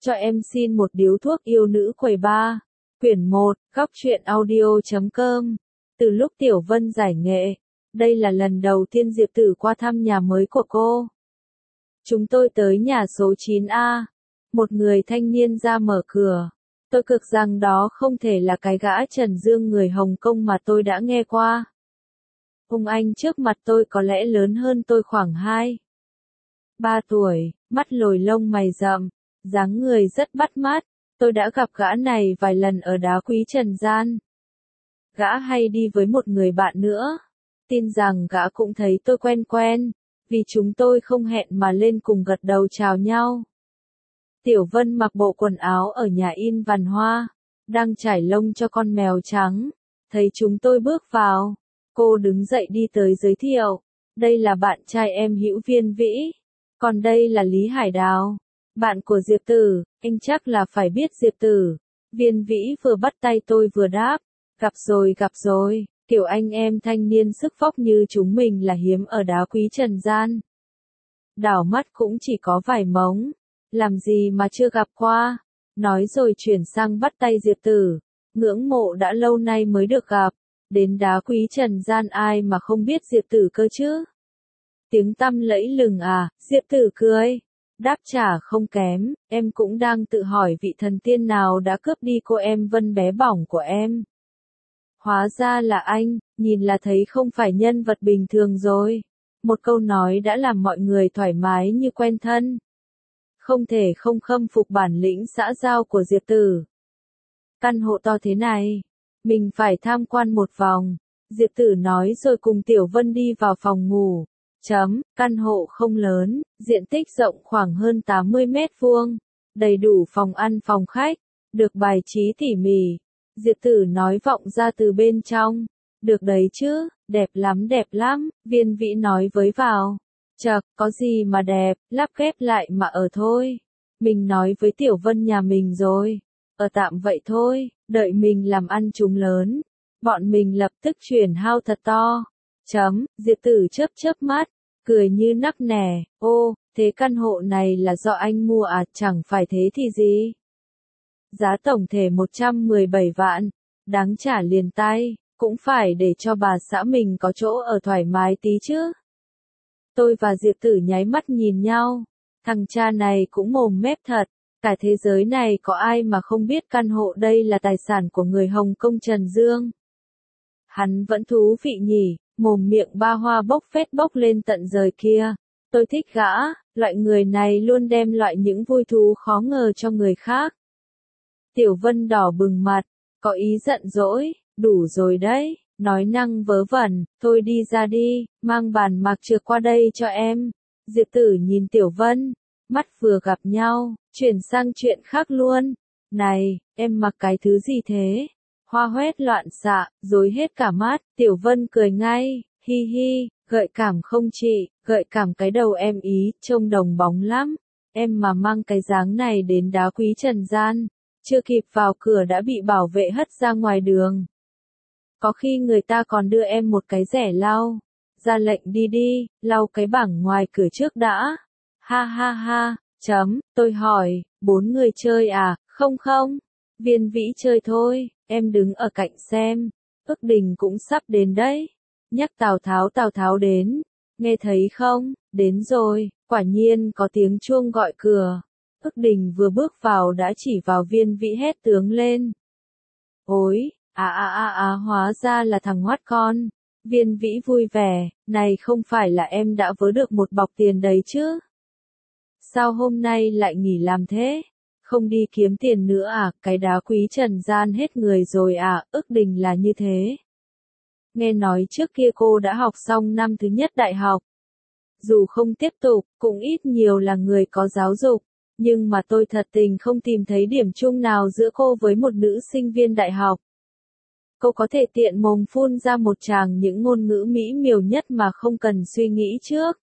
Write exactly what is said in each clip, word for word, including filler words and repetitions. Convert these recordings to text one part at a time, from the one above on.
Cho em xin một điếu thuốc yêu nữ quầy ba. Quyển một, góc truyện audio chấm com. Từ lúc Tiểu Vân giải nghệ, đây là lần đầu tiên Diệp Tử qua thăm nhà mới của cô. Chúng tôi tới nhà số chín A. Một người thanh niên ra mở cửa. Tôi cực rằng đó không thể là cái gã Trần Dương người Hồng Kông mà tôi đã nghe qua. Ông anh trước mặt tôi có lẽ lớn hơn tôi khoảng hai ba tuổi, mắt lồi lông mày rậm, dáng người rất bắt mắt. Tôi đã gặp gã này vài lần ở Đá Quý Trần Gian. Gã hay đi với một người bạn nữa. Tin rằng gã cũng thấy tôi quen quen, vì chúng tôi không hẹn mà lên cùng gật đầu chào nhau. Tiểu Vân mặc bộ quần áo ở nhà in Văn Hoa, đang trải lông cho con mèo trắng. Thấy chúng tôi bước vào, cô đứng dậy đi tới giới thiệu. Đây là bạn trai em Hữu Viên Vĩ. Còn đây là Lý Hải Đào, bạn của Diệp Tử, anh chắc là phải biết Diệp Tử. Viên Vĩ vừa bắt tay tôi vừa đáp, gặp rồi gặp rồi, kiểu anh em thanh niên sức phóc như chúng mình là hiếm ở Đá Quý Trần Gian. Đảo mắt cũng chỉ có vài mống, làm gì mà chưa gặp qua. Nói rồi chuyển sang bắt tay Diệp Tử, ngưỡng mộ đã lâu nay mới được gặp. Đến Đá Quý Trần Gian ai mà không biết Diệp Tử cơ chứ. Tiếng tăm lẫy lừng à, Diệp Tử cười. Đáp trả không kém, em cũng đang tự hỏi vị thần tiên nào đã cướp đi cô em Vân bé bỏng của em. Hóa ra là anh, nhìn là thấy không phải nhân vật bình thường rồi. Một câu nói đã làm mọi người thoải mái như quen thân. Không thể không khâm phục bản lĩnh xã giao của Diệp Tử. Căn hộ to thế này, mình phải tham quan một vòng. Diệp Tử nói rồi cùng Tiểu Vân đi vào phòng ngủ. Chấm, căn hộ không lớn, diện tích rộng khoảng hơn tám mươi mét vuông, đầy đủ phòng ăn phòng khách, được bài trí tỉ mỉ. Diệp Tử nói vọng ra từ bên trong, được đấy chứ, đẹp lắm đẹp lắm, Viên Vĩ nói với vào. Chậc, có gì mà đẹp, lắp ghép lại mà ở thôi. Mình nói với Tiểu Vân nhà mình rồi, ở tạm vậy thôi, đợi mình làm ăn chúng lớn, bọn mình lập tức chuyển house thật to. Chấm, Diệp Tử chớp chớp mắt, cười như nắc nẻ, ô, thế căn hộ này là do anh mua à, chẳng phải thế thì gì. Giá tổng thể một trăm mười bảy vạn, đáng trả liền tay, cũng phải để cho bà xã mình có chỗ ở thoải mái tí chứ. Tôi và Diệp Tử nháy mắt nhìn nhau, thằng cha này cũng mồm mép thật, cả thế giới này có ai mà không biết căn hộ đây là tài sản của người Hồng Kông Trần Dương. Hắn vẫn thú vị nhỉ, mồm miệng ba hoa bốc phét bốc lên tận rời kia. Tôi thích gã, loại người này luôn đem loại những vui thú khó ngờ cho người khác. Tiểu Vân đỏ bừng mặt, có ý giận dỗi, đủ rồi đấy, nói năng vớ vẩn, thôi đi ra đi, mang bàn mặc trược qua đây cho em. Diệp Tử nhìn Tiểu Vân, mắt vừa gặp nhau, chuyển sang chuyện khác luôn. Này, em mặc cái thứ gì thế? Hoa hoét loạn xạ, rối hết cả mắt. Tiểu Vân cười ngay, hi hi, gợi cảm không chị, gợi cảm cái đầu em ý, trông đồng bóng lắm. Em mà mang cái dáng này đến Đá Quý Trần Gian, chưa kịp vào cửa đã bị bảo vệ hất ra ngoài đường. Có khi người ta còn đưa em một cái rẻ lau. Ra lệnh đi đi, lau cái bảng ngoài cửa trước đã. Ha ha ha, chấm, tôi hỏi, bốn người chơi à, không không, Viên Vĩ chơi thôi, em đứng ở cạnh xem, Ức Đình cũng sắp đến đấy. Nhắc Tào Tháo Tào Tháo đến, nghe thấy không, đến rồi, quả nhiên có tiếng chuông gọi cửa. Ức Đình vừa bước vào đã chỉ vào Viên Vĩ hét tướng lên. Ôi, à à à à hóa ra là thằng hoắt con. Viên Vĩ vui vẻ, này không phải là em đã vớ được một bọc tiền đấy chứ? Sao hôm nay lại nghỉ làm thế? Không đi kiếm tiền nữa à, cái Đá Quý Trần Gian hết người rồi à, Ức Đình là như thế. Nghe nói trước kia cô đã học xong năm thứ nhất đại học. Dù không tiếp tục, cũng ít nhiều là người có giáo dục, nhưng mà tôi thật tình không tìm thấy điểm chung nào giữa cô với một nữ sinh viên đại học. Cô có thể tiện mồm phun ra một tràng những ngôn ngữ mỹ miều nhất mà không cần suy nghĩ trước.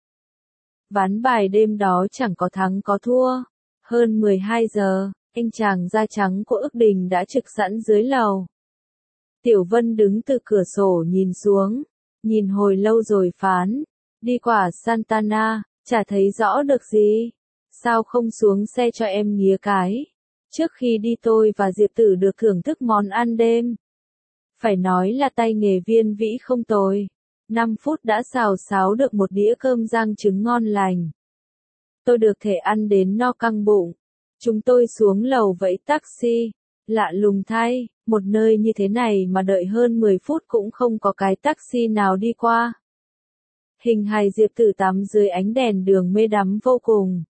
Ván bài đêm đó chẳng có thắng có thua. Hơn mười hai giờ, anh chàng da trắng của Ức Đình đã trực sẵn dưới lầu. Tiểu Vân đứng từ cửa sổ nhìn xuống, nhìn hồi lâu rồi phán, đi quả Santana, chả thấy rõ được gì. sao không xuống xe cho em nghía cái? Trước khi đi tôi và Diệp Tử được thưởng thức món ăn đêm. Phải nói là tay nghề Viên Vĩ không tồi. năm phút đã xào xáo được một đĩa cơm rang trứng ngon lành. Tôi được thể ăn đến no căng bụng. Chúng tôi xuống lầu vẫy taxi. Lạ lùng thay, một nơi như thế này mà đợi hơn mười phút cũng không có cái taxi nào đi qua. Hình hài Diệp Tử tắm dưới ánh đèn đường mê đắm vô cùng.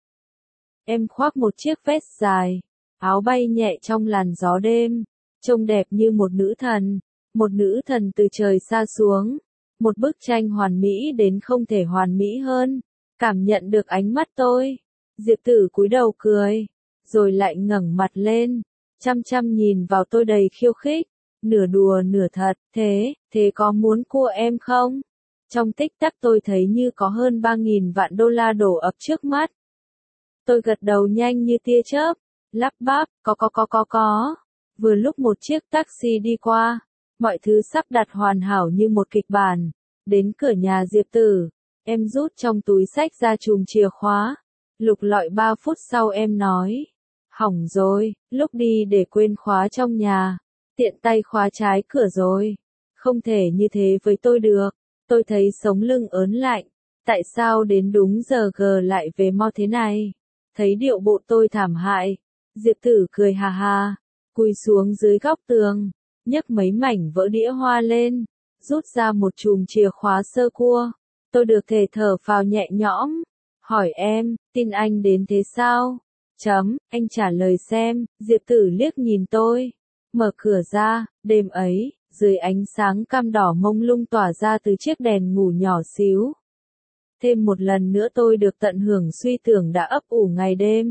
Em khoác một chiếc vest dài, áo bay nhẹ trong làn gió đêm, trông đẹp như một nữ thần, một nữ thần từ trời xa xuống, một bức tranh hoàn mỹ đến không thể hoàn mỹ hơn. Cảm nhận được ánh mắt tôi, Diệp Tử cúi đầu cười, rồi lại ngẩng mặt lên, chăm chăm nhìn vào tôi đầy khiêu khích, nửa đùa nửa thật, thế, thế có muốn cua em không? Trong tích tắc tôi thấy như có hơn ba nghìn vạn đô la đổ ập trước mắt. Tôi gật đầu nhanh như tia chớp, lắp bắp, có có có có có. Vừa lúc một chiếc taxi đi qua, mọi thứ sắp đặt hoàn hảo như một kịch bản. Đến cửa nhà Diệp Tử, em rút trong túi xách ra chùm chìa khóa. Lục lọi ba phút sau em nói, hỏng rồi, lúc đi để quên khóa trong nhà, tiện tay khóa trái cửa rồi. Không thể như thế với tôi được, tôi thấy sống lưng ớn lạnh, tại sao đến đúng giờ gờ lại về mau thế này? Thấy điệu bộ tôi thảm hại, Diệp Tử cười hà hà, cúi xuống dưới góc tường, nhấc mấy mảnh vỡ đĩa hoa lên, rút ra một chùm chìa khóa sơ cua. Tôi được thể thở phào nhẹ nhõm, hỏi em, tin anh đến thế sao? Chấm, anh trả lời xem. Diệp Tử liếc nhìn tôi, mở cửa ra, đêm ấy, dưới ánh sáng cam đỏ mông lung tỏa ra từ chiếc đèn ngủ nhỏ xíu. Thêm một lần nữa tôi được tận hưởng suy tưởng đã ấp ủ ngày đêm.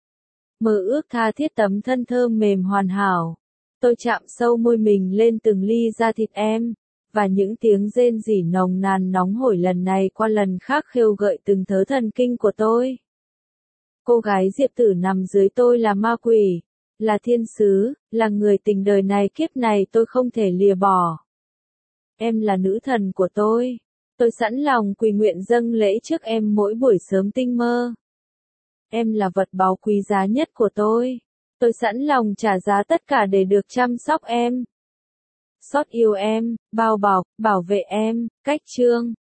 Mơ ước tha thiết tấm thân thơm mềm hoàn hảo. Tôi chạm sâu môi mình lên từng ly da thịt em, và những tiếng rên rỉ nồng nàn nóng hổi lần này qua lần khác khêu gợi từng thớ thần kinh của tôi. Cô gái Diệp Tử nằm dưới tôi là ma quỷ, là thiên sứ, là người tình đời này kiếp này tôi không thể lìa bỏ. Em là nữ thần của tôi. Tôi sẵn lòng quỳ nguyện dâng lễ trước em mỗi buổi sớm tinh mơ. Em là vật báu quý giá nhất của tôi. Tôi sẵn lòng trả giá tất cả để được chăm sóc em. Xót yêu em, bao bọc, bảo vệ em, cách chương.